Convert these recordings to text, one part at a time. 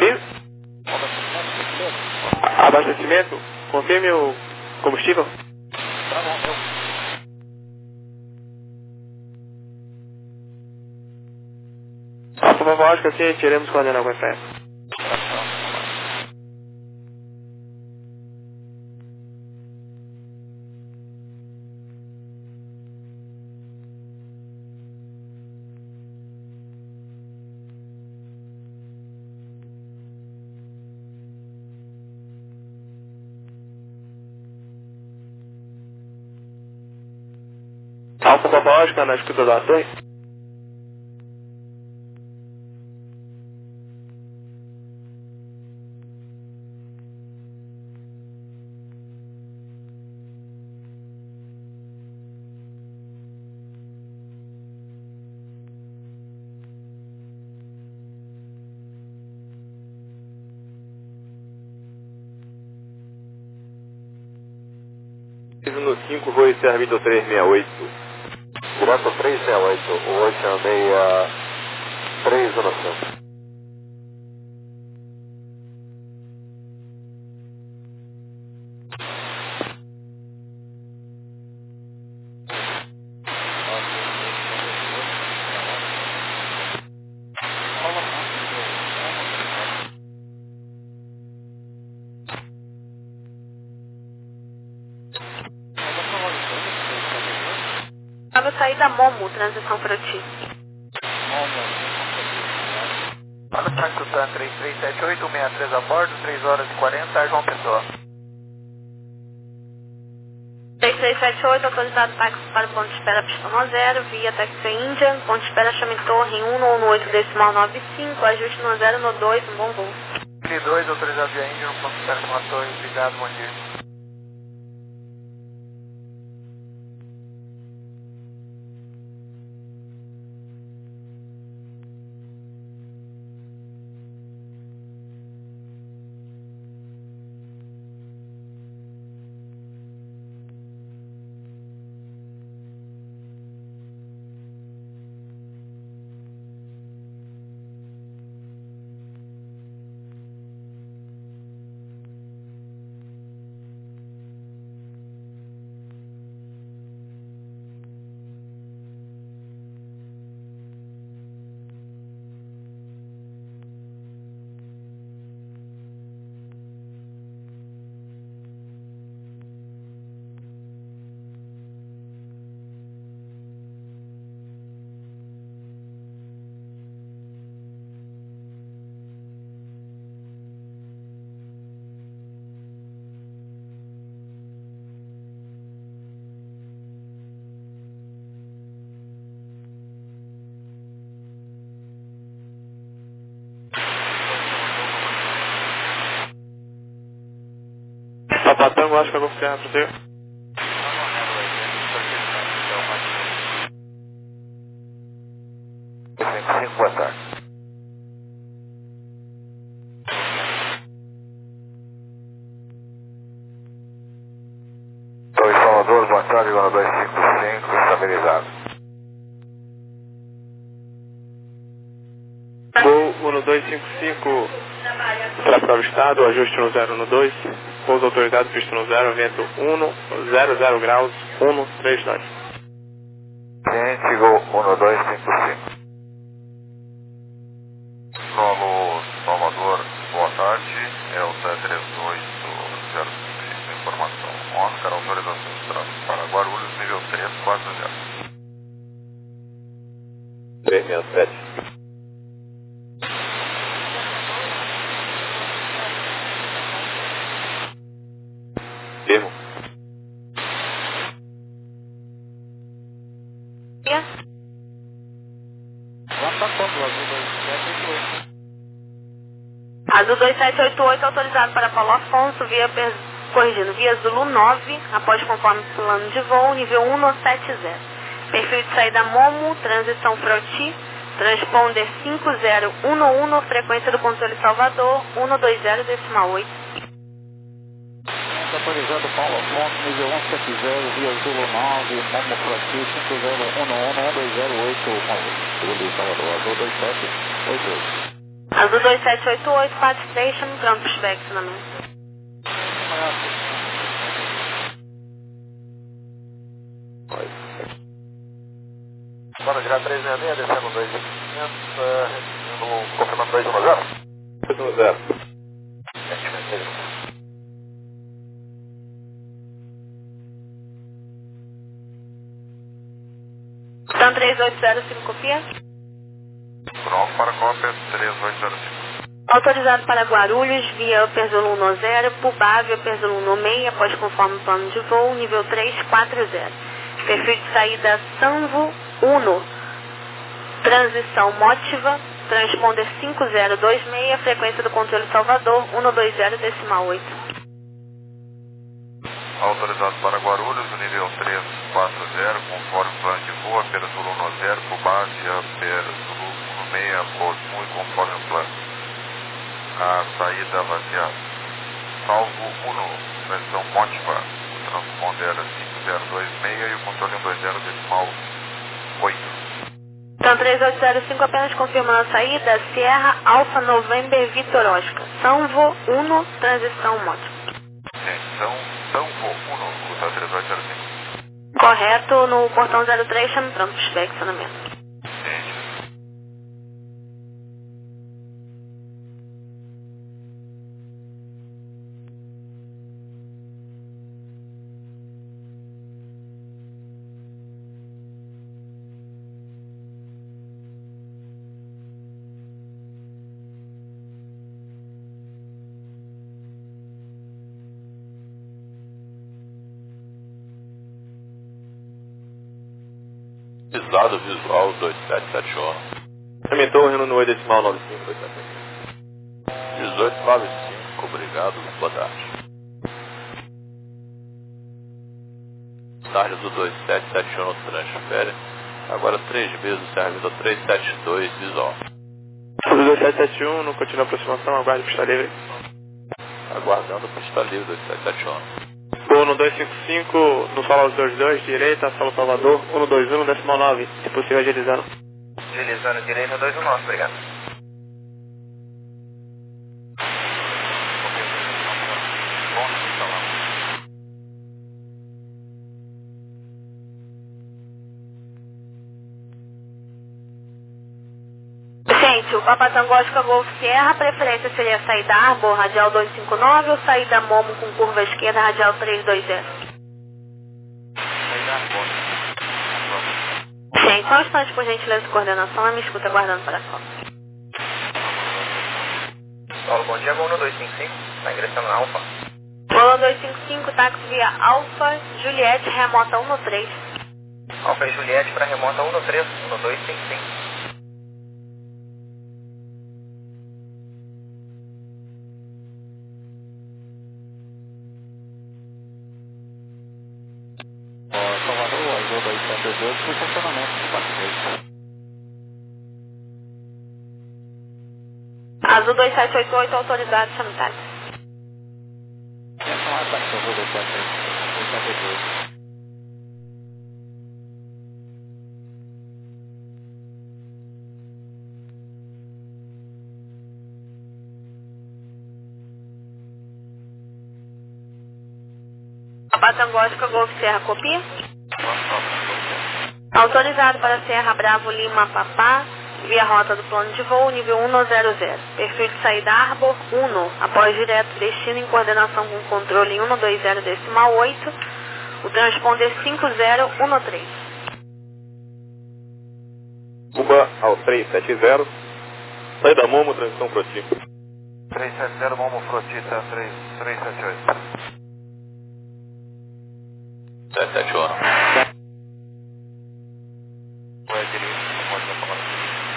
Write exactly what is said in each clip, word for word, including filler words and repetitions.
Confirme. Abastecimento. Confirme o combustível. Tá bom, eu... Alfa Papa Oscar, sim, tiremos coordenada com essa. Alfa Papa Oscar, na escuta da torre. No cinco, vou encerrar Vitor três seis oito. Direto três seis oito, oito seis três zona sul. Para sair da Momo, transição para ti. Para o Franco Tan três três sete oito, seis três a bordo, três horas e quarenta, João Pessoa. três três sete oito, autorizado táxi para o ponto de espera Pistão zero, via Taxi Índia, ponto de espera Chame Torre um no oito decimal nove cinco, ajuste no zero no dois, um bom voo. L dois, autorizado via Índia, no ponto de espera Chame Torre, obrigado, bom dia. Papatango, acho que eu vou ficar para você. cinco, boa tarde. Dois Salvador, boa tarde, agora dois cinco cinco, estabilizado. Gol um dois cinco cinco, para o estado, ajuste no zero no dois, pouso autorizado, pista no zero, vento um, zero zero graus, um três dois. Ciente, Gol um dois cinco cinco. Solo Salvador, boa tarde, é o T três oito zero cinco, informação. Oscar, autorização de trânsito para Guarulhos, nível três quatro zero. três seis sete. Erro. Azul dois sete oito oito, autorizado para Paulo Afonso, via, corrigindo, via Zulu nove, após conforme plano de voo, nível um no sete zero. Perfil de saída Momo, transição Froti, transponder cinco zero um um, frequência do controle Salvador, um dois zero decimal oito. Autorizado Paulo Afonso, nível um sete zero, via Zulu nove, Momo Froti, cinco zero um um, um dois zero oito, Segundo Salvador, Azul dois sete oito oito. Azul dois sete oito oito, Pat Station, Campus Back, ensinamento. Bora girar três seis seis, descendo dois mil e quinhentos, confirmando dois um zero. dois um zero. Então três oito zero cinco, copia. Pronto para cópia três oito zero cinco. Autorizado para Guarulhos, via Upper Zulu um zero, Pubá, via Upper Zulu um seis, após conforme plano de voo, nível três quatro zero. Perfil de saída Sanvo um, transição Motiva, transponder cinco zero dois seis, frequência do controle Salvador, cento e vinte decimal oito. Autorizado para Guarulhos, o nível três quatro zero, conforme plano de voo, Upper Zulu um zero, Pubá, via Upper Zulu um seis, após muito conforme o plano. A saída vaziada. Salvo um, transição Motiva, o transponder cinco zero dois seis e o controle cento e vinte decimal oito. Então três oito zero cinco, apenas confirmando a saída, Sierra Alfa November Vitor Oscar, Sanvo um, transição Motiva. Então, Sanvo um, ruta três oito zero cinco. Correto, no portão zero três, chame Campus Back, ensinamento. Visado visual dois sete sete um. Aumentou o Renault no oito decimal nove cinco dois sete. dezoito nove cinco, obrigado, boa tarde. Tarde do dois sete sete um no transfere. Agora três vezes servindo três sete dois visual. Azul dois sete sete um, não continua a aproximação, aguarde pista livre. Aguardando pista livre dois sete sete um. Voo no dois cinco cinco, no solo dois dois, direita, solo Salvador, cento e vinte e um decimal nove, se possível agilizando. Agilizando direita dois um nove, obrigado. Gente, o Papa Tango Oscar Golf Sierra, a preferência seria saída Arbor, radial dois cinco nove, ou saída Momo com curva esquerda, radial três dois zero. Gente, só um instante, por gentileza de coordenação, eu me escuta aguardando para cá. Paulo, bom dia, voo no dois cinco cinco, está ingressando na Alfa. Voo dois cinco cinco, táxi via Alfa, Juliette, remota um três. Alfa e Juliette para remota um três, no dois cinco cinco. Salvador, Azul dois sete oito oito, por funcionamento do quatro dois. Azul dois sete oito oito, autorizado, chame táxi. Atenção, ataque Azul dois sete oito oito. Papa Tango Oscar Golf Sierra, copia. Autorizado para Serra Bravo Lima Papá, via rota do plano de voo, nível um zero zero. Perfil de saída Arbor um, após direto destino em coordenação com controle cento e vinte decimal oito, o transponder cinco zero um três. Cuba ao três sete zero, saída Momo, transição Froti. três sete zero, Momo Frotita, três sete oito. sete sete um. Vai direito, pode dar para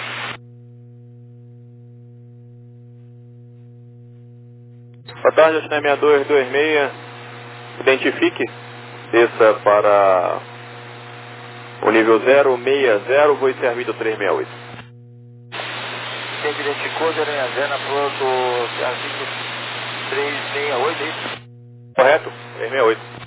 Boa tarde, China seis dois dois seis, identifique, desça para o nível zero seis zero, voo servido três seis oito. Quem identificou, Aranha Zena, piloto três seis oito, é isso? Correto? três seis oito.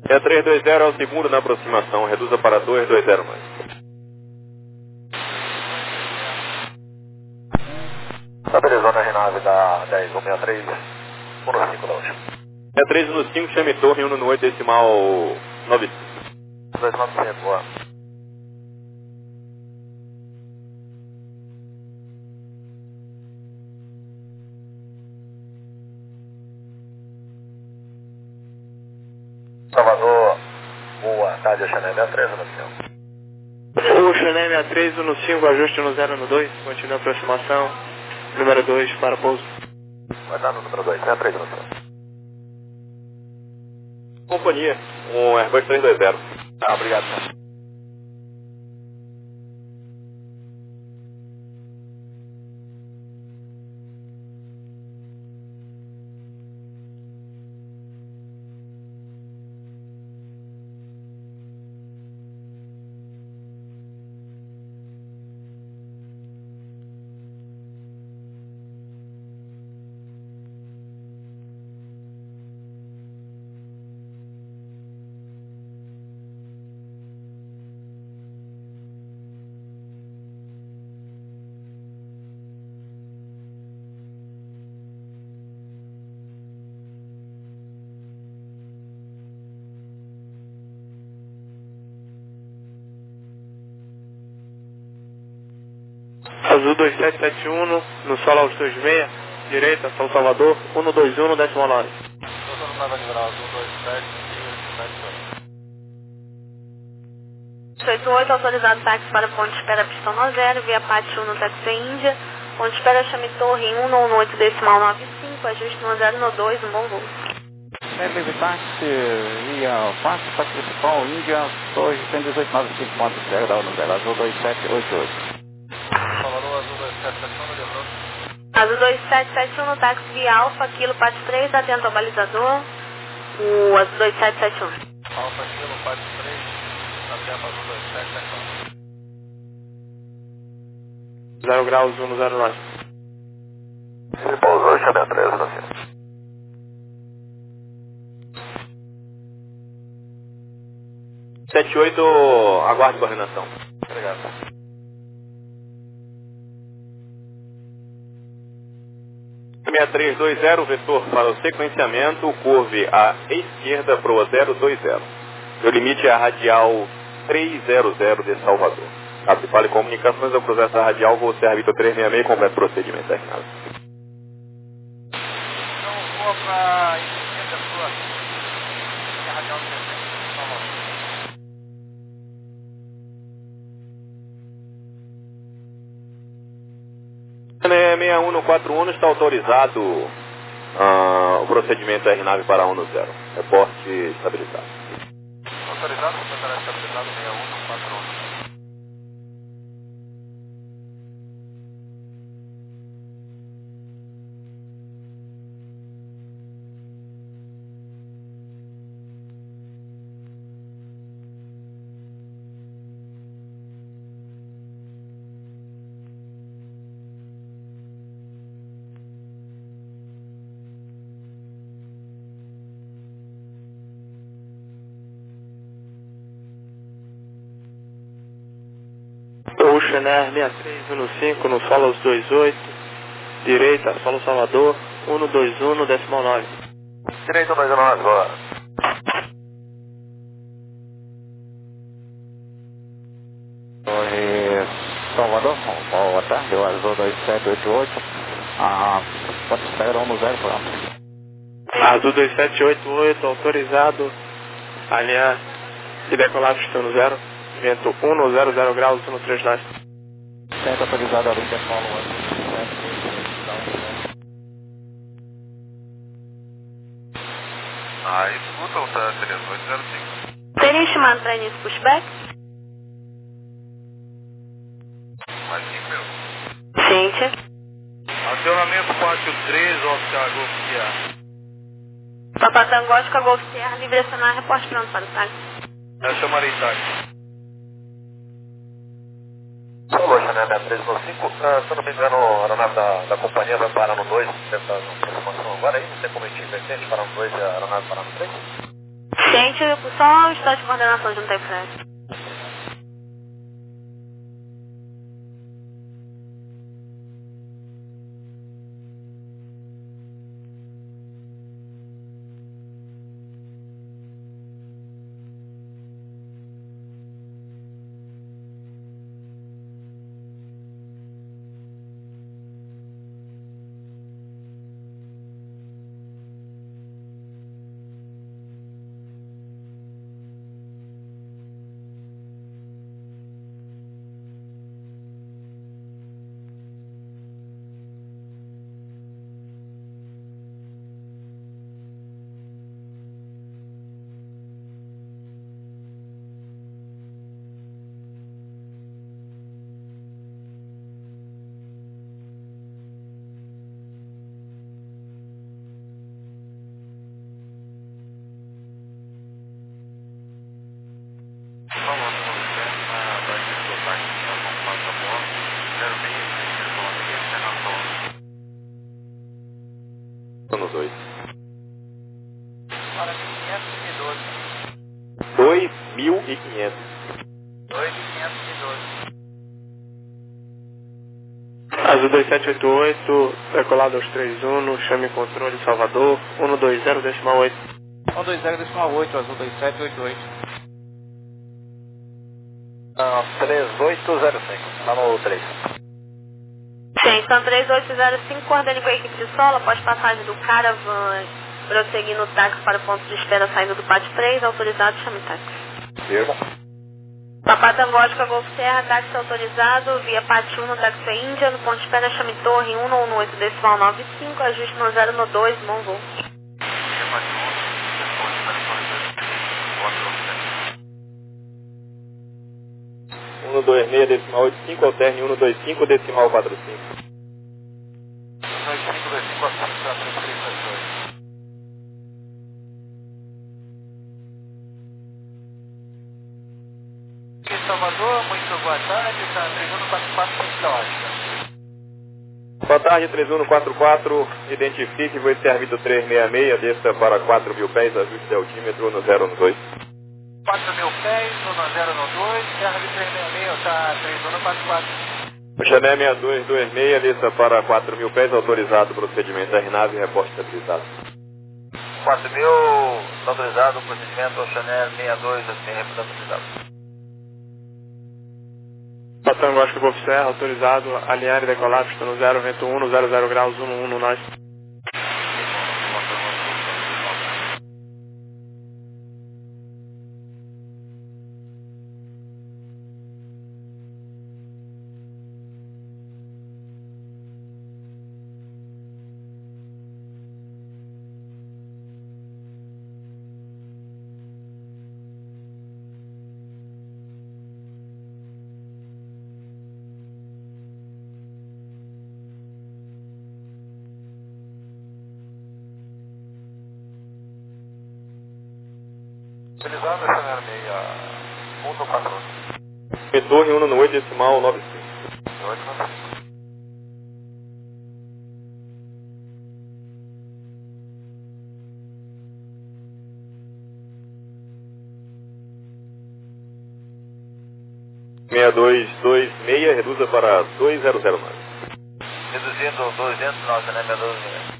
É três dois zero é o segundo na aproximação, reduza para dois dois zero mais. Estabilizando a aeronave da dez um seis três, um no cinco da última. É três no cinco, chame torre, um no oito, decimal nove cinco. dois nove cinco, boa. Salvador, boa tarde, a Chanel sessenta e três no céu. O Chanel sessenta e três, um no cinco, ajuste no zero no dois, continua a aproximação, número dois para pouso. Vai dar no número dois, sessenta e três no céu. Companhia, um Airbus três dois zero. Ah, obrigado. Azul dois sete sete um, no solo aos dois seis, direita, São Salvador, um no dois um, décimo nove. Doutor Nova Liberal, azul dois sete sete oito. oito oito, autorizado táxi para ponto de espera pistão no zero, via Pátio um no táxi Índia, ponto de espera chame torre um no oito, decimal nove cinco, ajuste no zero no dois, um bom voo. Leve táxi via Pátio principal Índia, torre cento e dezoito nove cinco, ponto de espera no zero, azul dois sete oito oito. Salvador, azul dois sete sete um, lembrou? Azul dois sete sete um no táxi via Alfa, Kilo Pátio três, atento ao balizador, o Azul dois sete sete um. Alfa, Kilo, Pátio três, atento azul dois sete sete um. zero graus, um no zero nove. Ele pousou, chame a três no céu. sete oito, aguarde coordenação. Obrigado. seis três dois zero, vetor para o sequenciamento, curve à esquerda para o zero dois zero. Seu limite é a radial trezentos de Salvador. Caso fale comunicações, eu cruzar essa radial, vou ser Vitor trezentos e sessenta e seis, completo procedimento terminado. Então, voa para a esquerda sua, que é a radial trezentos, Salvador. sessenta e um no quatro um está autorizado uh, o procedimento R nove para um no zero. Reporte estabilizado. Autorizado, completará estabilizado sessenta e um no quatro um. O Chanel sessenta e três, um no cinco, no solo aos dois oito, direita, solo Salvador, um no dois um, decimal nove. Direito dois nove, boa. Torre Salvador, boa tarde, o azul dois sete oito oito, ah, ponto de espera um no zero, pronto. Azul dois sete oito oito, autorizado, alinhar e decolar pistão no zero, vento um no zero zero graus, um no trinta e nove. Centro autorizado a linha Paulo azul. Ah, escuta o três oito zero cinco. Seria estimado para início pushback? Mais cinco minutos. Gente. Acionamento Pátio três, Oscar Golf Sierra. Papatango Oscar Golf Sierra, livre acionar, reporte pronto para o táxi. Eu chamarei táxi. Salvador, Chanel sessenta e três no cinco, uh, se eu não me engano, a aeronave da, da companhia vai parar no dois, deve estar na aproximação agora aí, não tem como a gente inverter, parar no dois e a aeronave parar no três? Gente, só o estado de coordenação de não tem frete. No dois. Para quinhentos e doze. dois mil e quinhentos. dois mil quinhentos e doze. Azul dois sete oito oito, decolado aos três uno, chame controle Salvador, um dois zero decimal oito. um dois zero decimal oito, Azul dois sete oito oito. Não, três oito zero cinco. Está no três. Gente, então três oito zero cinco, coordene com a equipe de solo, após passagem do Caravan, prosseguindo o táxi para o ponto de espera saindo do pátio três, autorizado, chame táxi. Erro. Papá Tango Oscar Golf Serra, táxi autorizado, via pátio um no táxi Índia, no ponto de espera chame Torre um no oito decimal nove cinco, ajuste no zero no dois, bom voo. um dois seis decimal oito cinco, alterne um dois cinco decimal quatro cinco. dois cinco dois cinco quatro cinco três três dois. Em Salvador, muito boa tarde, está três um quatro quatro, pista ótica. Boa tarde, três um quatro quatro, identifique, voo servido trezentos e sessenta e seis, desça para quatro mil pés, ajuste altímetro no zero no dois. quatro mil pés, no zero no dois, serra de trezentos e sessenta e seis, está três um quatro quatro. Xané seis dois dois seis, desça para quatro mil pés, autorizado, procedimento R nave, reporte estabilizado. quatro mil, autorizado, procedimento Chanel seis dois dois seis, reporte estabilizado. Patango Oscar Golf Serra, autorizado, alinhar e decolar, pista no zero, vento um, no zero zero graus, um um no nós. Utilizando a Chanel seis um no quatro um. Torre um no oito decimal nove cinco. oito no seis dois dois seis, reduza para dois zero zero nove. Reduzindo duzentos, não, Chanel seis dois seis.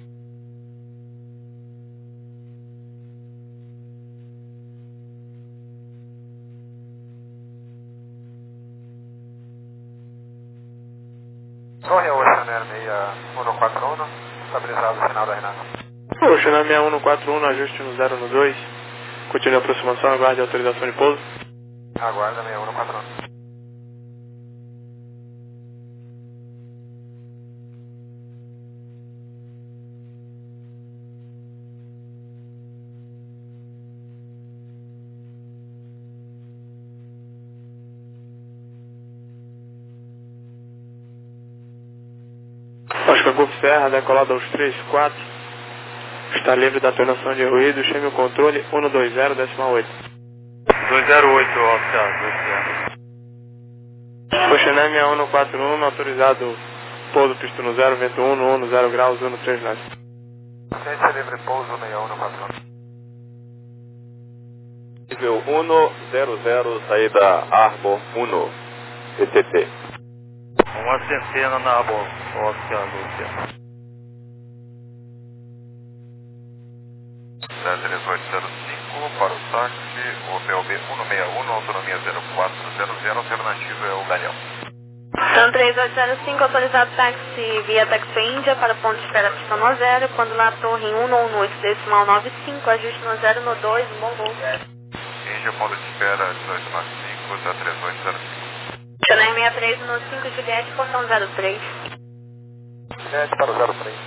Torre oito, Chanel seis um quatro um, estabilizado o sinal da Renata. O Chanel seis um quatro um, ajuste no zero no dois, continue a aproximação, aguarde a autorização de pouso. Aguarda seis um quatro um. Oscar Golf Serra, decolado aos três quatro, está livre da atenuação de ruído, chame o controle um dois zero decimal oito. dois zero oito, Oscar, Golf Serra. O Chanel seis um quatro um, autorizado, pouso pista no zero, vento um no um no zero graus, um no três nós. Ciência livre, pouso seis um quatro um. nível um zero zero, saída Arbor um, E T T. Uma centena na Arbor, Oscar Luciano. três oito zero cinco para o táxi, o P O B cento e sessenta e um, autonomia zero quatro zero zero, alternativa é o Galeão. Então três oito zero cinco, autorizado táxi via Taxi Índia para ponto de espera pista no zero, quando lá torre um no oito decimal nove cinco, ajuste no zero no dois, bom voo. Índia, ponto de espera dezoito nove cinco, da três oito zero cinco. Chanel sessenta e três no cinco, Juliette, portão zero três. Juliette para o zero três.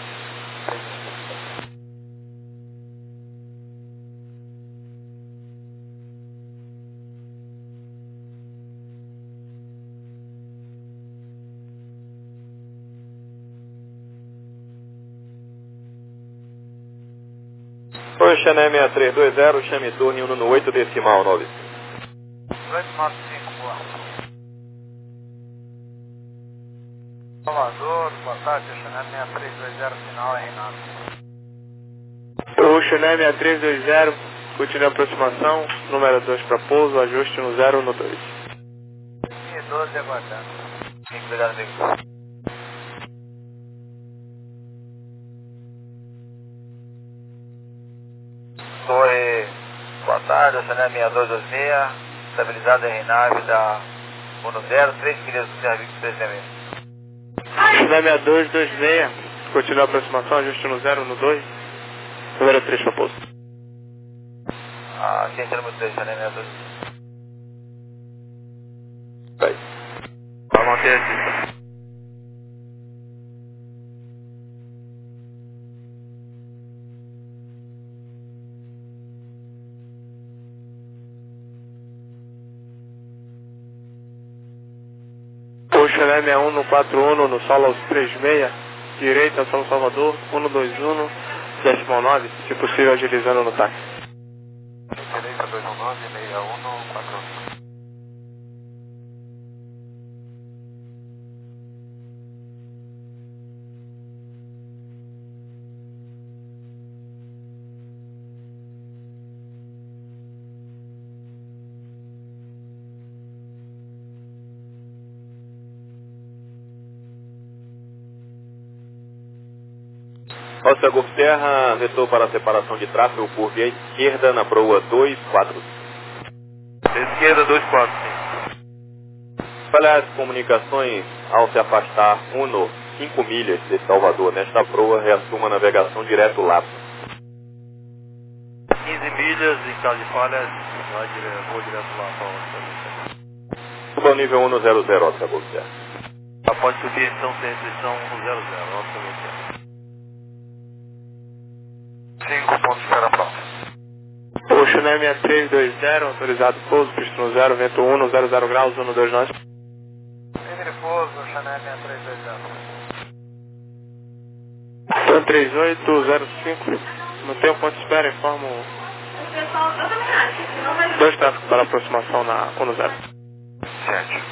Oi, Chanel seis três dois zero, chame torre um no oito decimal nove. oito nove cinco, boa. Salvador, boa tarde, Chanel seis três dois zero, final é Renato. O Chanel seis três dois zero, continua a aproximação, número dois para pouso, ajuste no zero no dois. E doze aguardando. Muito obrigado, amigo. Torre, boa tarde, o Chanel seis dois dois seis, estabilizado em Renave da um zero, três milhas do serviço três seis seis. Chanel seis dois dois seis, continua a aproximação, ajuste no zero no dois, número três para pouso. Ah, ciência número três, Chanel seis dois. Vai. Vai manter aqui. O Chanel sessenta e um no quatro um no solo aos três seis, direita, São Salvador, cento e vinte e um, decimal nove, se possível agilizando no táxi. Direita dois um nove, sessenta e um, quatro um. Nossa Golf Terra, vetor para a separação de tráfego por via esquerda na proa dois quatro. Esquerda dois quatro cinco. Falhar as comunicações ao se afastar um cinco milhas de Salvador. Nesta proa, reassuma a navegação direto lá. quinze milhas, em caso de falha, vai direto, vou direto lá para o Suba ao nível um zero zero, Oscar Golf Terra. Pode subir então sem restrição um zero zero, Oscar Golf Terra. cinco pontos para pronto. O Chanel seis três dois zero, autorizado pouso, pista no zero, vento um, zero zero graus, um dois nove. Livre pouso, Chanel seis três dois zero. São três oito zero cinco, não tem o ponto de espera, informo Pessoal, eu também acho, senão vai... dois tráfegos para aproximação na um zero. sete.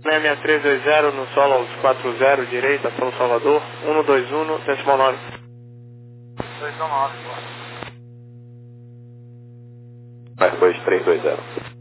seis três dois zero no solo aos quatro zero, direita, São Salvador, um dois um, decimal nove. dois nove. Mais dois três dois zero.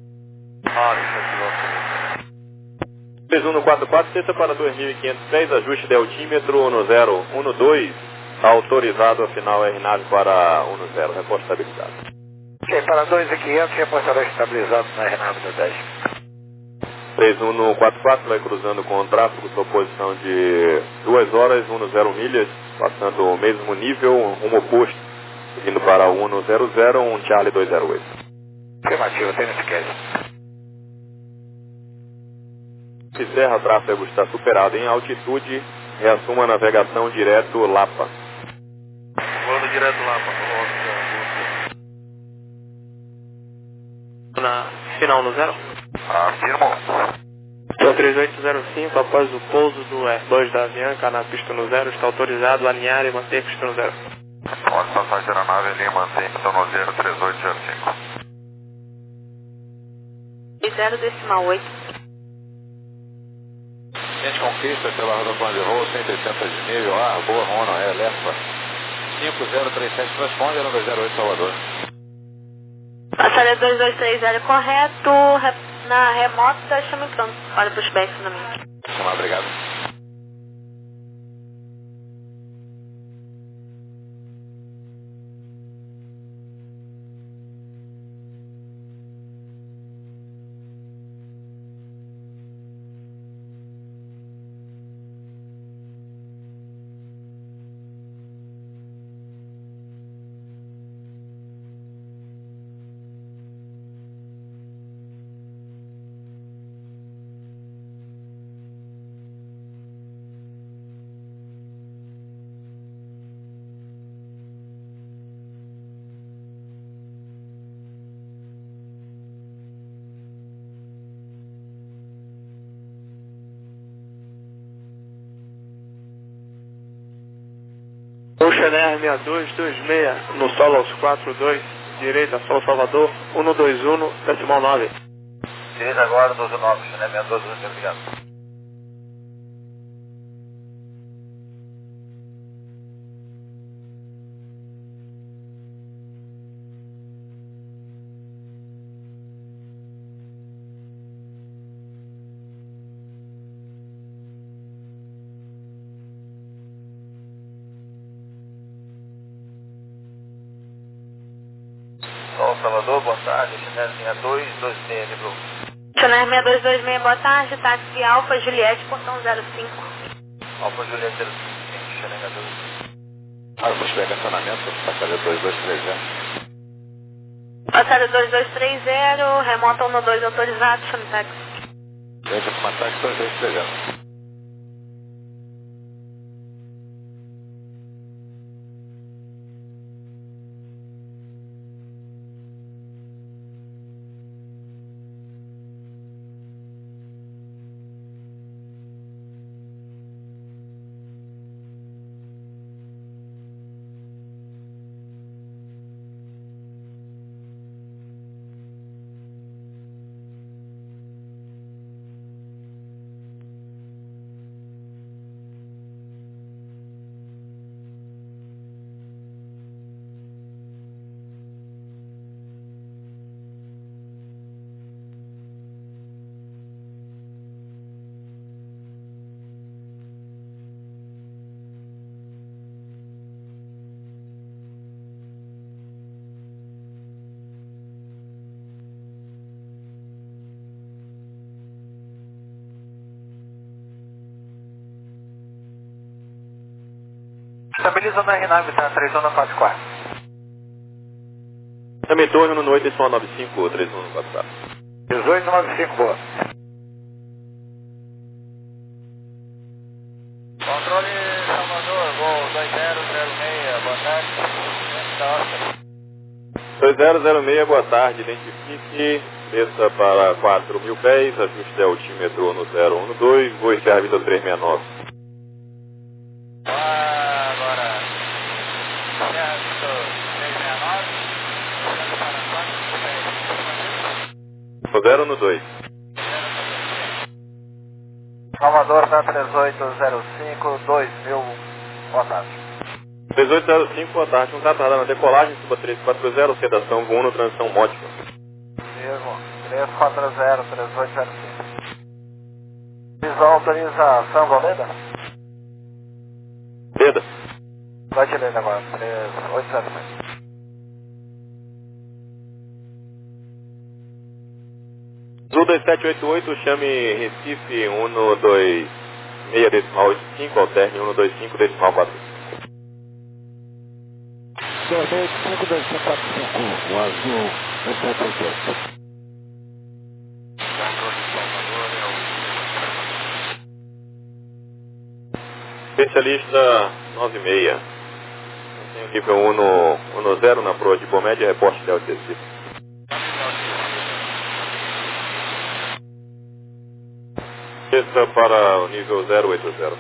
três um no quatro quatro, sexta para dois mil e quinhentos e seis, ajuste de altímetro um zero um dois, autorizado a final R nave para um zero, reposto estabilizado. Ok, para dois mil e quinhentos, repostará estabilizado na R nave do dez. três um no quatro quatro, vai cruzando com o tráfego, sua posição de duas horas, um zero milhas, passando o mesmo nível, rumo oposto, indo para o um zero zero, um Charlie dois zero oito. Afirmativo, tem nesse case. Se Serra, tráfego está superado em altitude, reassuma a navegação direto Lapa. Voando direto Lapa. Na final no zero. Afirmo. três oito zero cinco, após o pouso do Airbus da Avianca na pista no zero, está autorizado a alinhar e manter a pista no zero. Pode passagem da nave ali, mantém então no zero três oito zero cinco. zero decimal oito. Gente Conquista, trabalhador plano de voo, cento e oitenta de nível, ah, boa, Rona, é, Lefa. cinco zero três sete, responde, era dois zero oito, Salvador. Passaré dois dois três zero correto, re- na remota, chama pronto. Olha para os backs na minha. Chamar, obrigado. Ocean Air seis dois dois seis, no solo aos quatro dois, direita, São Salvador, um dois um, decimal nove. Direita agora, doze nove, né? seis dois dois, obrigado. São Salvador, boa tarde, Chanel seis dois dois seis, Libro. Chanel seis dois dois seis, boa tarde, táxi Alfa Juliette, portão zero cinco. Alfa Juliette zero cinco, Chanel seis dois. Ah, vou pegar estacionamento, passageiro dois dois três zero. Passageiro dois dois três zero, remota um dois autorizado, chame táxi. Gente, uma taxa dois dois três zero. Estabiliza na R nove, tá? três um no quatro quatro. Também torno no oito decimal nove cinco, três um no quatro quatro. dezoito nove cinco, boa. Controle Salvador, voo dois zero zero seis, boa tarde. dois zero zero seis, boa tarde, identifique, desça para quatro mil pés, ajuste de altímetro no zero um dois, voo Sierra Vitor três seis nove. Ah, agora. Sierra Vitor três seis nove, descendo para quatro mil pés. zero um dois. Salvador da três oito zero cinco, dois mil, boa tarde. três oito zero cinco, boa tarde. Um cara tá dando a decolagem, suba três quatro zero, sedação Uno, transição Mótica. Mesmo, três quatro zero, três oito zero cinco. Visual autorização, Valeda? Leda. Vai te ler agora, três oito zero cinco. Zul dois sete oito oito, chame Recife um dois seis decimal oito cinco, alterne um dois cinco decimal quatro cinco. dois oito cinco, dois cinco quatro cinco, o azul dois sete oito oito. Especialista nove seis. Tem o nível um zero na proa de Bomédia, reporte de altitude. Desça para o nível zero oito zero.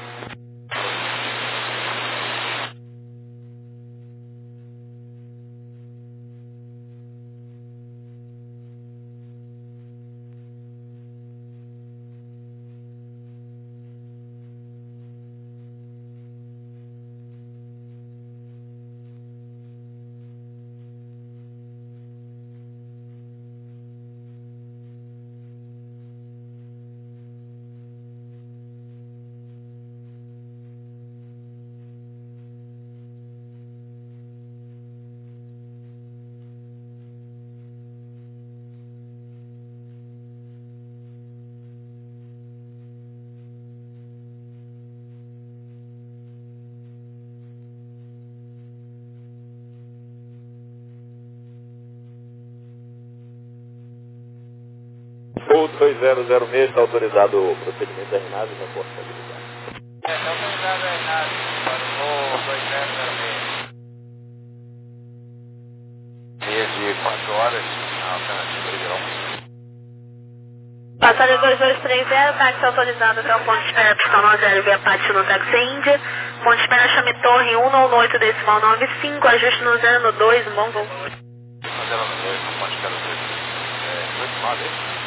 Voo dois zero zero seis, está autorizado o procedimento da RENAVE e reporte de habilidade. É, está autorizado a RENAVE para o voo dois zero zero seis. Meia de quatro horas, na alternativa geral. Passagem dois dois três zero, táxi autorizado até o ponto de espera pistão nove zero via Pátio no táxi Índia. Ponto de espera chame Torre um nove oito decimal nove cinco, ajuste no zero no dois, bom voo. zero no dois, no ponto de espera dois. É, dois nove.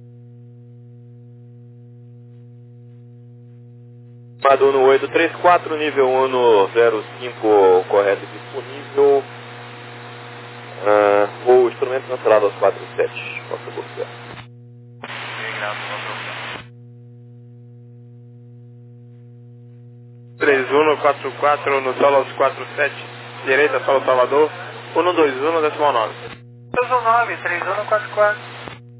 Maduno oito três quatro, nível um zero cinco, correto e disponível. Uh, voo instrumento cancelado aos quatro sete. Posso buscar. três um quatro quatro no solo aos quatro sete, direita, solo Salvador, um dois um decimal nove. três um nove, três um quatro quatro.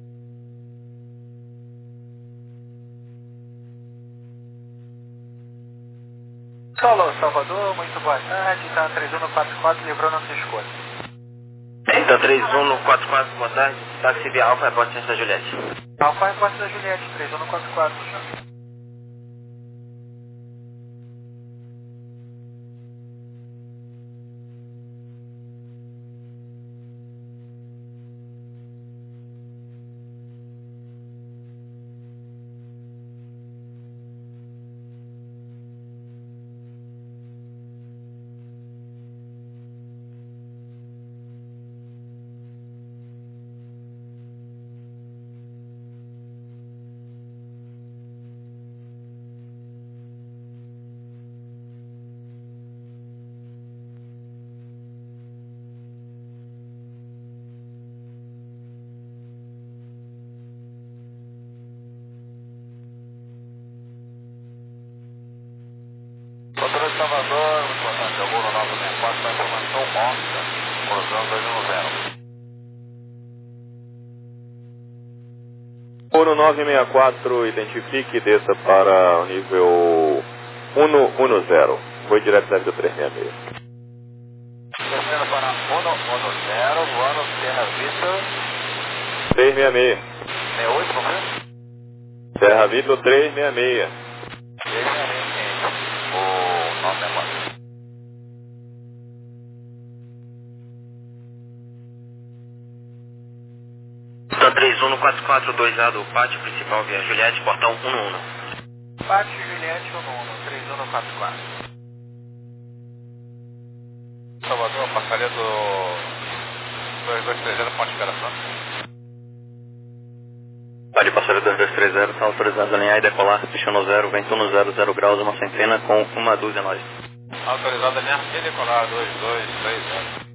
Solo Salvador, muito boa tarde, está três um quatro quatro, livrou nossa escolha. Então, três um quatro quatro, boa tarde, táxi via Alfa, repórter Ciência da Juliette. Alfa, repórter da Juliette, três um quatro quatro. Controle Salvador, muito boa tarde, é o Uno nove seis quatro, para informação Mótica, cruzando dois um zero. Uno nove seis quatro, identifique e desça para o nível um zero. Foi direto da vida três seis seis. Descendo para um zero, voando Serra Vitor. três seis seis. sessenta e oito, vamos ver? Serra Vitor três seis seis. três seis seis, o nove seis quatro. Então, três um quatro quatro, dois A do pátio principal via Juliette, portão um um. Pátio Juliette, um um, três um quatro quatro. Salvador, apartamento dois dois três zero, ponto de esperação. Pode passar. Passageiro dois dois três zero, está autorizado a alinhar e decolar, destino zero, vento um zero zero graus, uma centena com uma dúzia nós. Autorizado a alinhar e decolar dois dois três zero.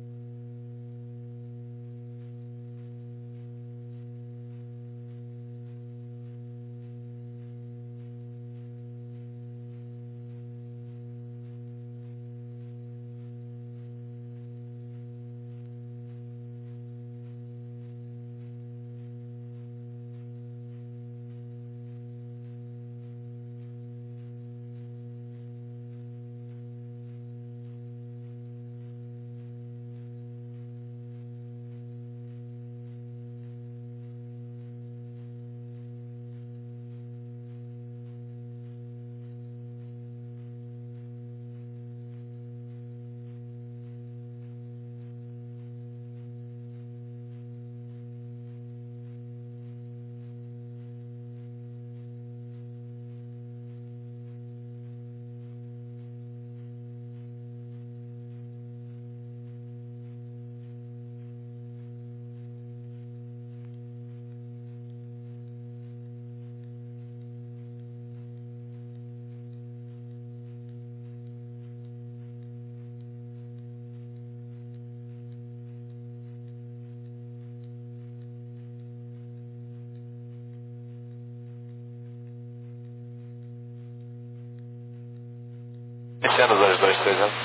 Descendo dois dois três zero.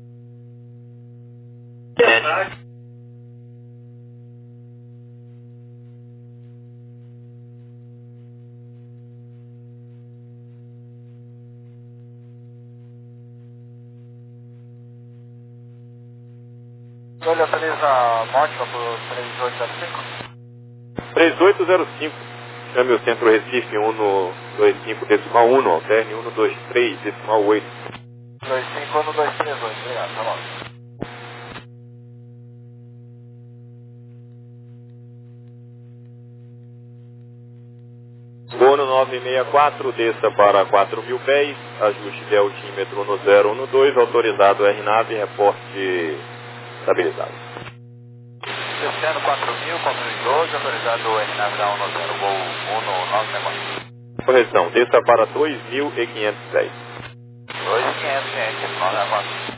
Ele autoriza a Mótica para o três oito zero cinco? três oito zero cinco. Chame o Centro Recife um dois cinco decimal um, alterne um dois três decimal oito. dois cinco um dois três oito, obrigado, tá bom. Bono nove seis quatro, desça para quatro mil pés, ajuste de altímetro no zero um dois, autorizado R nave, reporte estabilizado. Descendo quatro mil, quatro mil e doze, autorizado R nave da um zero, voo um nove seis quatro. Correção, desça para dois mil e quinhentos e dez. dois mil e quinhentos, gente, nove seis quatro.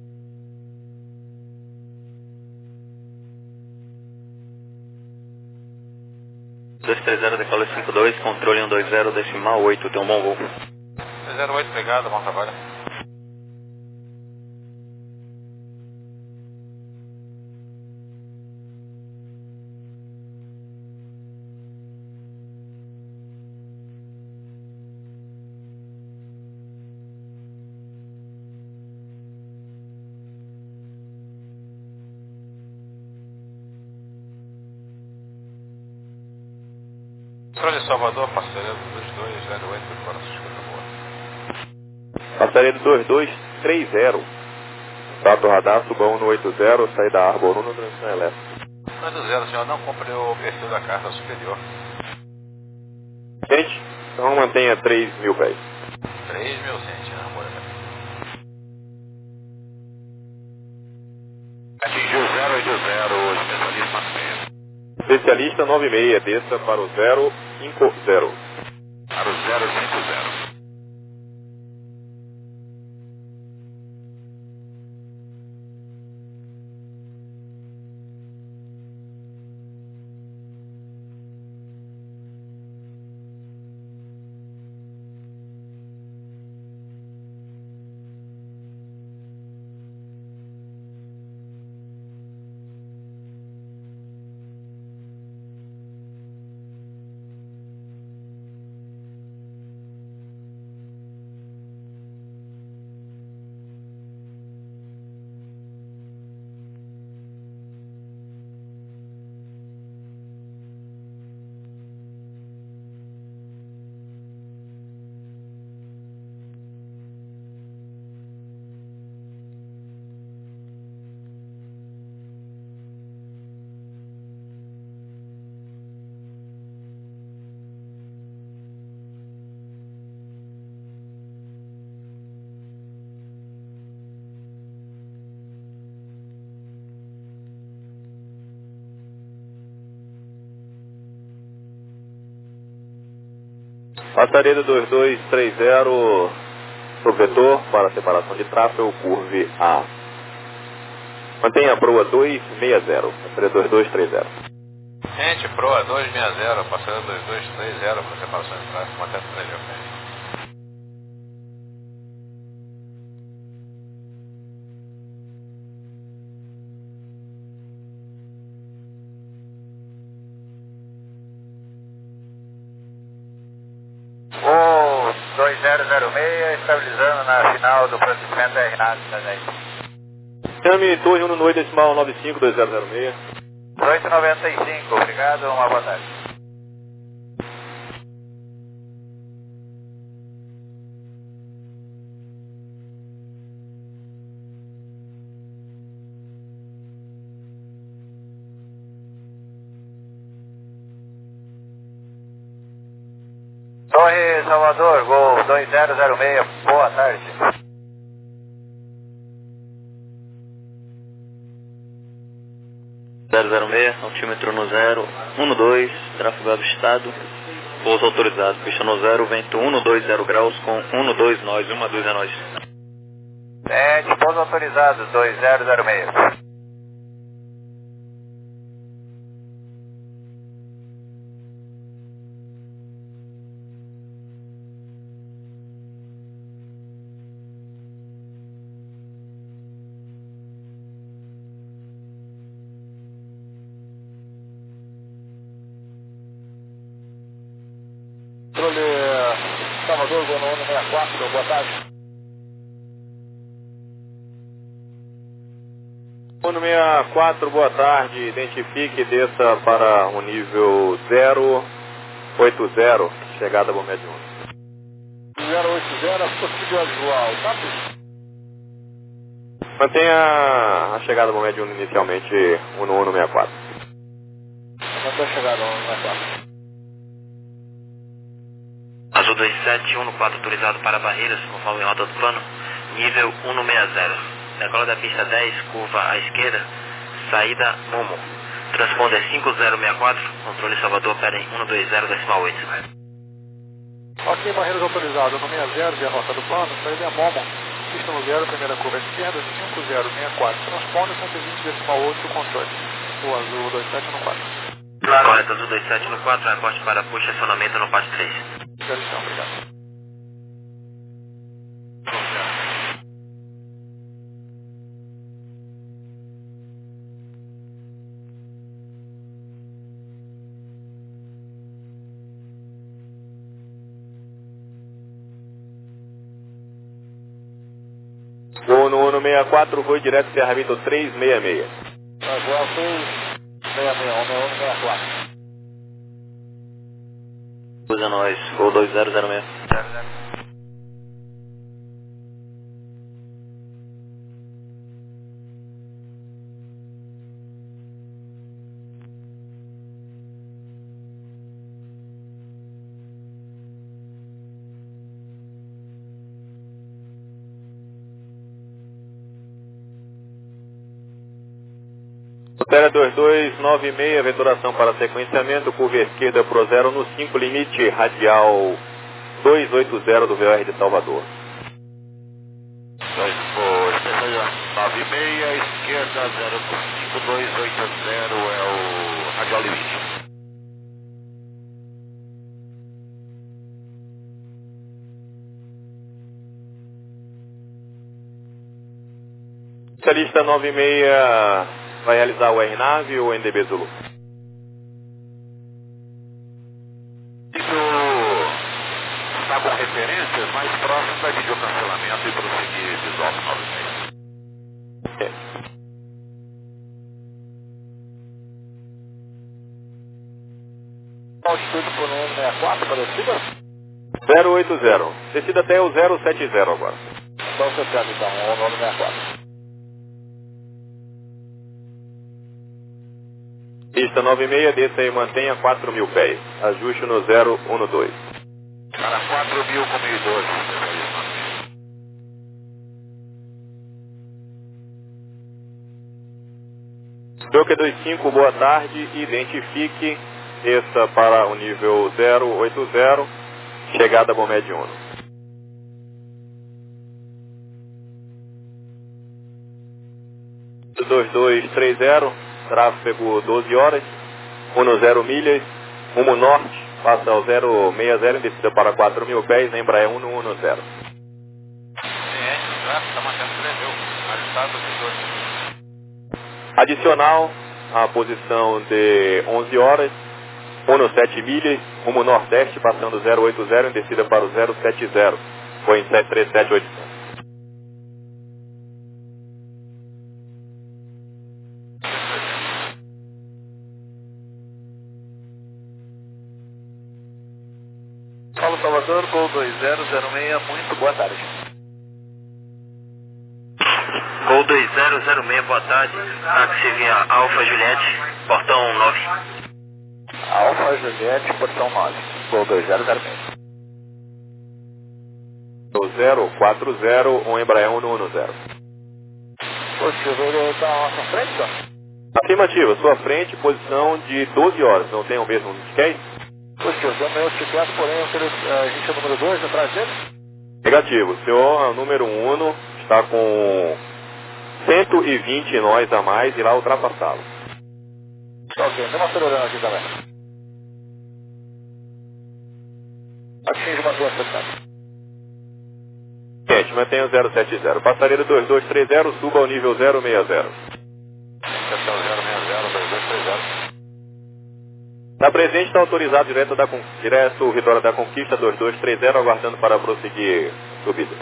dois três zero, decola cinco dois, controle um dois zero, decimal oito, tem um bom voo. zero oito, obrigado, bom trabalho. Controle Salvador, passageiro dois dois zero oito, para Susqueira Boa. Passageiro dois dois três zero. Status radar, suba um oito zero, saída Arbor um, transição elétrica. dois do zero, senhor, não cumpre o perfil da carta superior. Gente, então mantenha três mil pés. três mil, gente, na Arbor. Atingiu zero oito zero, especialista Macedo. Especialista nove seis, desça para o zero cinco zero. Para o zero cinco zero. Passaria do dois dois três zero pro vetor para separação de tráfego, curve A. Mantenha a proa dois seis zero, passaria dois dois três zero. Gente, proa dois seis zero, passaria dois dois três zero para separação de tráfego, mantendo três zero. dois zero zero seis, estabilizando na final do procedimento da R nove também. Chame torre um no oito decimal nove cinco dois zero zero seis. oito noventa e cinco, obrigado, uma boa tarde. Torre Salvador, Gol dois zero zero seis, boa tarde. zero zero seis, altímetro no zero, um dois, tráfego avistado, pouso autorizado, pista no zero, vento um dois zero graus com um dois nós, um dois é nós. É, de pouso autorizado, dois zero zero seis. Salvador, Gol no sessenta e quatro, boa tarde. um sessenta e quatro, boa tarde, identifique e desça para o nível zero oito zero, chegada Bom Médio um. zero oito zero, possibilidade visual, tá? Mantenha a chegada Bom Médio um inicialmente um no um sessenta e quatro. Mantenha a chegada um no sessenta e quatro. Azul dois sete, um quatro autorizado para barreiras, conforme rota do plano, nível um seis zero. Decola da pista dez, curva à esquerda, saída Momo. Transponder cinco zero seis quatro, controle Salvador, opera em um dois zero decimal oito. Ok, barreiras autorizadas no sessenta, via rota do plano, saída Momo. Pista no zero, primeira curva à esquerda, cinco zero seis quatro. Transponder cento e vinte decimal oito, controle. O Azul dois sete no quatro. Correto, Azul dois sete no quatro, reporte para puxa acionamento no passo três. Obrigado, obrigado. Gol no um sessenta e quatro, voo direto Serra Vitor três seis seis. Agora foi seis seis um, um sessenta e quatro. Usa nós, Gol dois zero zero seis. Opera dois dois nove seis, vetoração para sequenciamento, curva esquerda pro zero no cinco, limite radial dois oito zero do V O R de Salvador. nove seis, esquerda zero cinco dois oito zero é o radial limite. Especialista nove seis vai realizar o R nave ou N D B Zulu? Isso está com referências mais próximas da videocancelamento e prosseguir visual nove seis. Ok. Altitude por um sessenta e quatro para descida? zero oito zero. Descida até o zero sete zero agora. Então você pega então, um sessenta e quatro. Pista nove seis, desça e mantenha quatro mil pés. Ajuste no zero um dois. Para quatro mil com mil e doze. Doca dois cinco, boa tarde. Identifique. Desça para o nível zero oito zero. Chegada Bomed Uno. dois dois três zero, tráfego doze horas, dez milhas, rumo norte, passa ao zero seis zero em descida para quatro mil pés, na Embraer cento e dez. Adicional, a posição de onze horas, dezessete milhas, rumo nordeste, passando zero oito zero em descida para o zero sete zero, foi em sete três sete oito zero. Paulo Salvador, Gol dois zero zero seis, muito boa tarde. Gol dois zero zero seis, boa tarde. Táxi via Alfa Juliette, portão nove. Alfa Juliette, portão nove. Gol dois zero zero seis. zero quatro zero, um Embraer cento e dez. Positivo, ele está à nossa frente, senhor? Afirmativa, sua frente, posição de doze horas, não tem o mesmo disquete? Positivo, o meu disquete, porém, a gente é o número dois atrás dele? Negativo, o senhor, número um, está com cento e vinte nós a mais e lá ultrapassá-lo. Ok, tem uma acelerando aqui também. Atinge uma duas setenta. Gente, mantenha o zero sete zero. Passareira dois dois três zero, suba ao nível zero seis zero. Estação zero seis zero, dois dois três zero. Na presente está autorizado direto, da, direto Vitória da Conquista dois dois três zero, aguardando para prosseguir subida.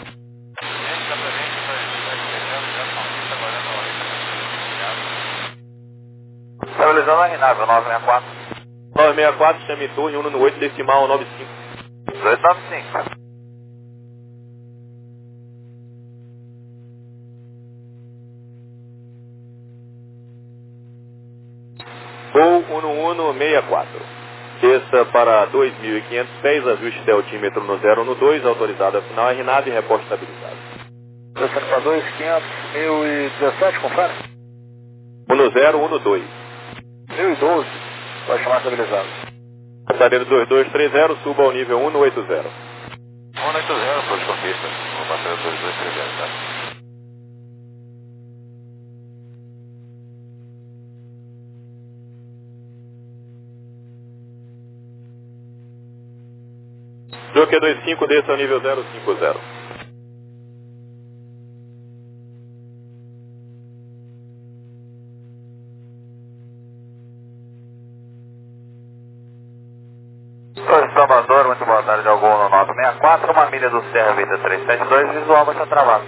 Estabilizando a Rinável, nove seis quatro. nove seis quatro, chame turno, um no oito, decimal nove cinco. dois nove cinco. Gol um no um seis quatro. Desça para dois mil e quinhentos pés, ajuste deltímetro no zero no dois, autorizada final R nave e reposto estabilizado. Descendo para dois, quinhentos, mil e dezessete, confere? um no zero, um no dois. mil e doze, vai chamar estabilizado. Passareiro dois dois três zero, suba ao nível um no oito zero. um no oito zero, Flor de Conquista. Vou passar o dois dois três zero, tá? Jockey dois cinco, desça ao nível zero cinco zero. Sou de Salvador, muito boa tarde, ao Gol no nove seis quatro, uma milha do Serra Vida trezentos e setenta e dois, visual vai estar travado.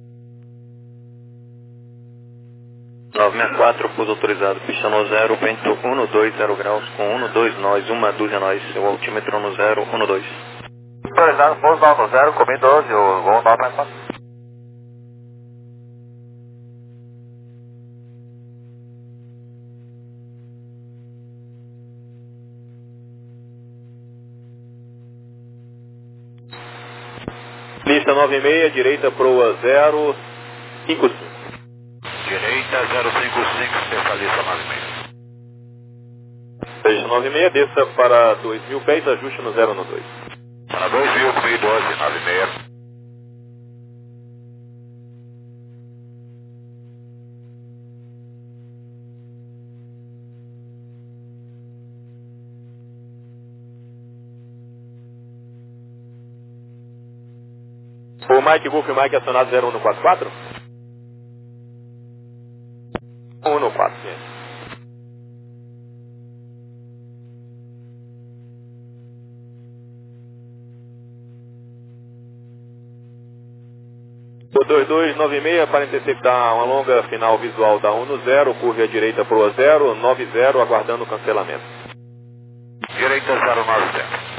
nove seis quatro, pouso autorizado, pista no zero, vento um no dois, zero graus, com um no dois nós, uma dúzia nós, seu altímetro no zero, um no dois. Autorizado, pouso nove no zero, comi doze, o Gol nove seis quatro. Lista nove seis, direita proa zero cinco cinco. Direita zero cinco cinco, especialista nove seis. Lista nove seis, desça para dois mil pés, ajuste no zero no dois. Para dois mil, comi doze, nove seis. O Mike Golf Mike acionado zero um no quatro quatro? um no quatro, gente. O dois dois nove seis para interceptar uma longa final visual da um no zero, curva à direita proa zero, nove zero, aguardando o cancelamento. Direita zero nove zero.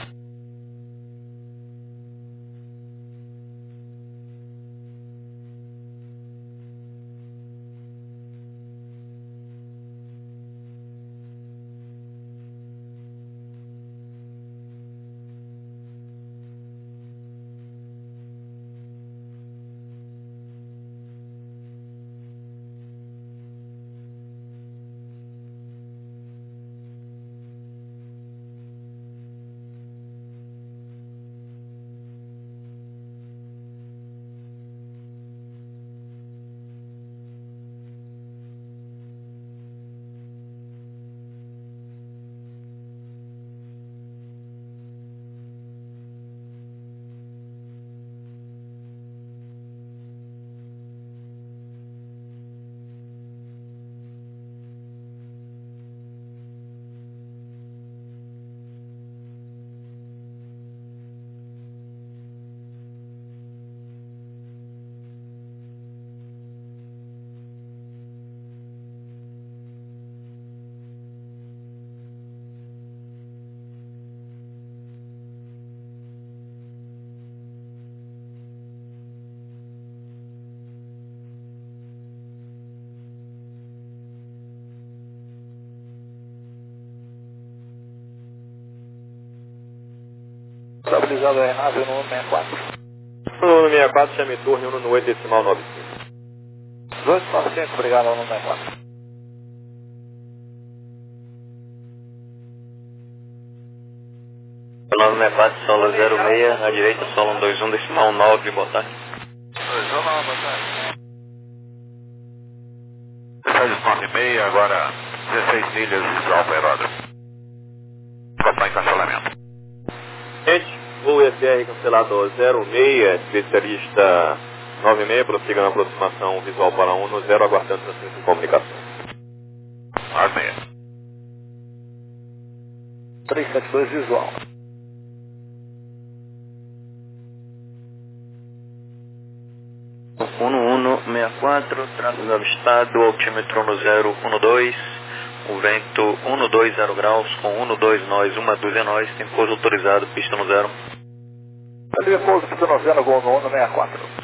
Estabilizado a nave no sessenta e quatro. No sessenta e quatro, chame torre um no oito decimal nove cinco. dois novecentos, obrigado ao sessenta e quatro. nove sessenta e quatro, solo zero seis, à direita, solo um dois um decimal nove, boa tarde. dois um nove, boa tarde. dezesseis nove seis, agora dezesseis milhas visual para aeródromo. Copa em cancelamento. Gente, voo S R cancelado zero seis, especialista nove seis, prossiga na aproximação visual para um no zero, aguardando transferência de comunicação. nove seis. trezentos e setenta e dois visual. um um seis quatro, tráfego avistado, altímetro no zero um dois, o vento um dois zero graus, com um dois nós, uma dúzia nós, tem pouso autorizado, pista no zero. Ali é pouso, pista no zero, gol no um sessenta e quatro.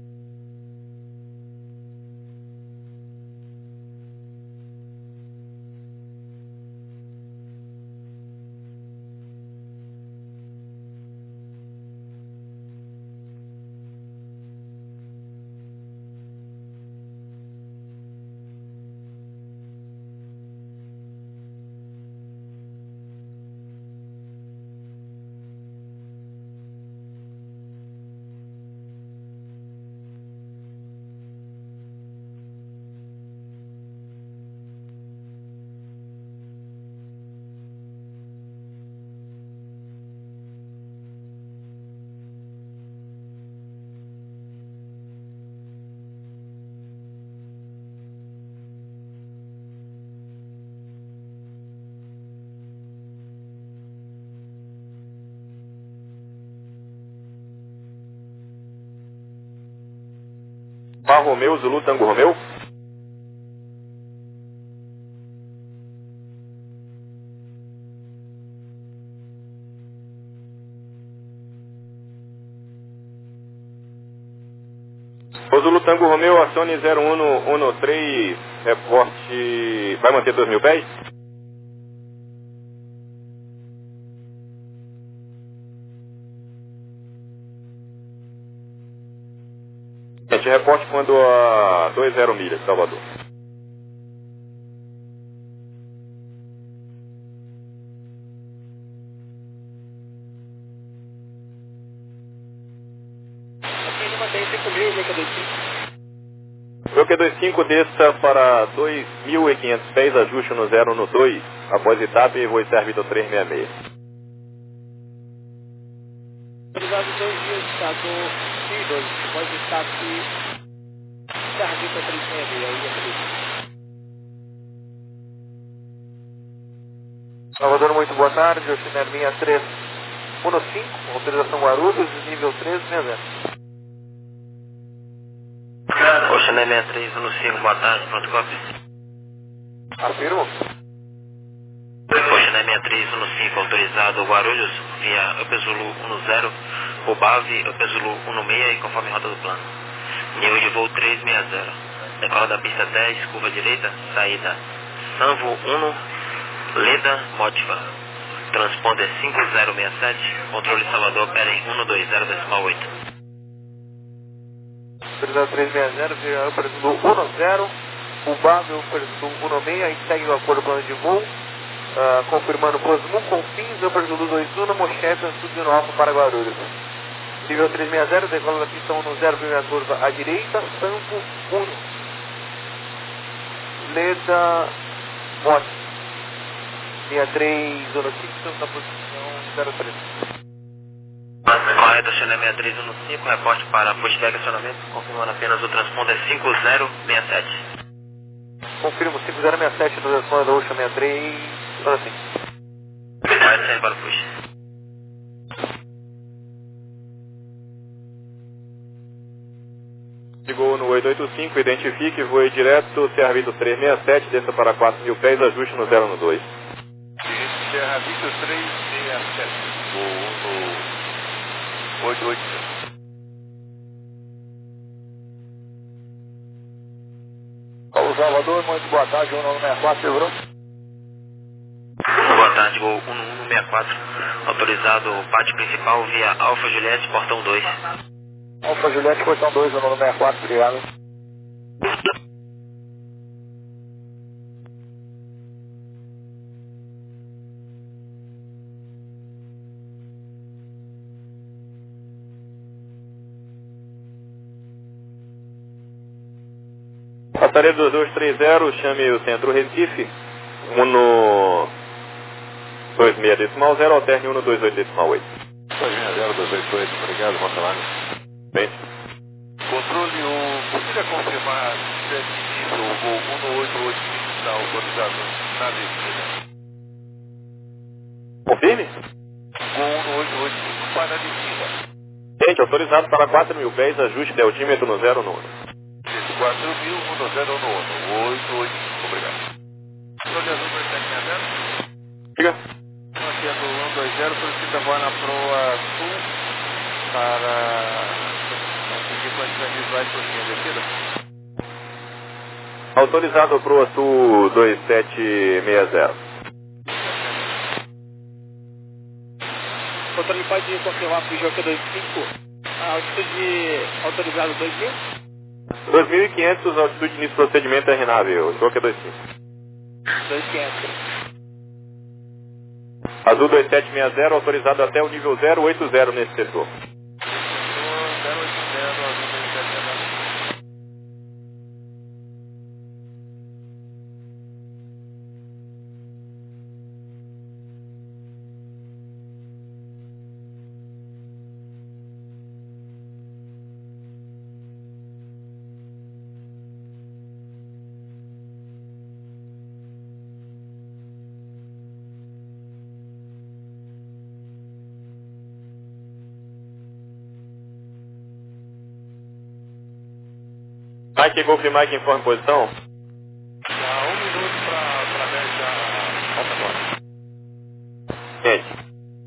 Mar Romeu, Zulu, Tango Romeu. O Zulu Tango Romeu, acione zero um um três, reporte, vai manter dois mil pés? Gente, reporte quando a dois zero milhas, Salvador. Aqui ele mantém cinco mil, V Q dois cinco. V Q dois cinco desça para dois mil e quinhentos pés, ajuste no zero no dois, após etapa e voo Servitor trezentos e sessenta e seis. Autorizado dois dias, estado I dois, após destaque Servitor trezentos e sessenta e seis, aí é Salvador, muito boa tarde, o Chiner linha três um cinco, autorização Guarulhos, nível três sessenta. Oceané sessenta e três um cinco, boa tarde, pronto, copy. Afirmo. Oceané sessenta e três um cinco, autorizado Guarulhos, via Upper Zulu um zero, Obave, Upper Zulu um seis e conforme rota do plano. Nível de voo trezentos e sessenta. Decola da pista dez, curva direita, saída Sanvo um, Leda, Motiva. Transponder cinco zero seis sete, controle Salvador, Peren um dois zero decimal oito. Autorizado trezentos e sessenta, via Upper Zulu um zero, Obave, Upper Zulu um seis, aí segue o acordo plano de voo. Uh, confirmando Cosmo, Confins, Upper Zulu dois um, Mocheta, subindo alfa para Guarulhos. Nível trezentos e sessenta, decola da pista um zero, primeira curva à direita, Santo um. Leda, Mote. Linha três, zona cinco, estamos na posição zero três. Correto, Oceané sessenta e três um cinco, reporte para pushback acionamento, confirmando apenas o transponder cinco zero seis sete. Confirmo cinco zero seis sete do transponder da Ocean sessenta e três, zona cinco. Correto, sempre para o push. Chegou no oito oito cinco, identifique, voe direto, Serra Vitor trezentos e sessenta e sete, desça para quatro mil pés, ajuste no zero no dois. Serra Vitor trezentos e sessenta e sete, voo no oito oito cinco. Paulo Salvador, muito boa tarde, um nove seis quatro, segurou? Boa tarde, voo um um seis quatro, Autorizado o pátio principal via Alfa Juliette, portão dois. Alfa Juliette, portão dois, o número sessenta e quatro, obrigado. Passaria dois dois três zero, chame o centro Recife, Uno dois seis decimal zero, alterne Uno dois oito decimal oito. dois seis zero, dois oito oito, obrigado, Montalano. Bem. Controle um, consiga confirmar se é nível o voo um oito oito está autorizado na descida. Confirme. Voo um oito oito para a descida. Gente, autorizado para quatro mil pés, ajuste de altímetro no zero nono. quatro mil, um zero no nono, oito oito cinco, obrigado. Controle azul dois sete seis zero. Diga. Aqui é do um dois zero, solicita voar na proa sul para conseguir condições visuais por linha descida. Autorizado para o Sul dois sete seis zero. Controle pode confirmar para o Joca dois cinco, a altitude autorizada dois mil? dois mil e quinhentos, altitude de início do procedimento R nave, Joca dois cinco. dois mil e quinhentos. Azul dois sete seis zero, autorizado até o nível zero oito zero nesse setor. zero oito zero, Azul dois sete seis zero. Mike Golf Mike informe posição. Dá um minuto para a média alta. Gente.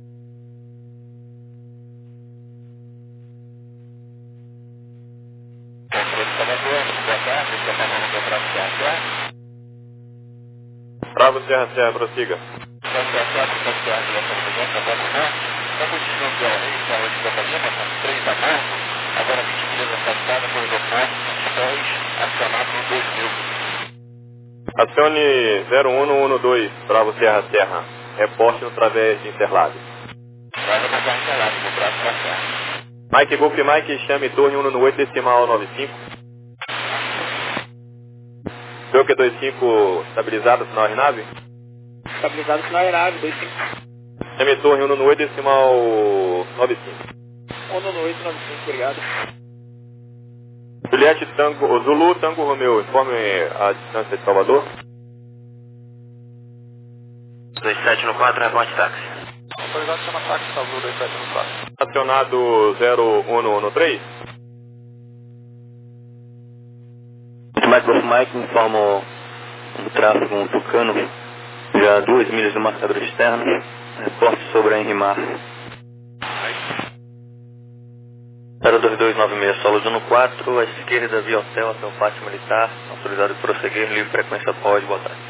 Bravo Serra Serra, prossiga. Agora vinte milhas afastada por aeroporto, dois, acionado no dois mil. Acione zero um um dois, Bravo Serra Serra. Reporte no través de Interlagos. Vai levantar Interlagos, no braço da serra. Mike Golf Mike, chame torre um no oito decimal nove cinco. Joker dois cinco, estabilizado, sinal R nave? Estabilizado, sinal R nave, dois cinco. Chame torre um no oito decimal nove cinco. um no oito nove cinco, obrigado. Juliette Tango, Zulu Tango Romeu, informe a distância de Salvador. dois sete no quatro, reporte táxi. Autorizado chama táxi, Salvador dois sete no quatro. Acionado zero um um três. Mike Golf Mike, informo um tráfego, um Tucano, já a duas milhas do marcador externo. Reporte sobre a Henrimar. zero dois dois nove seis, solo de um quatro, à esquerda via hotel até o pátio militar, autorizado a prosseguir, livre frequência pode, boa tarde.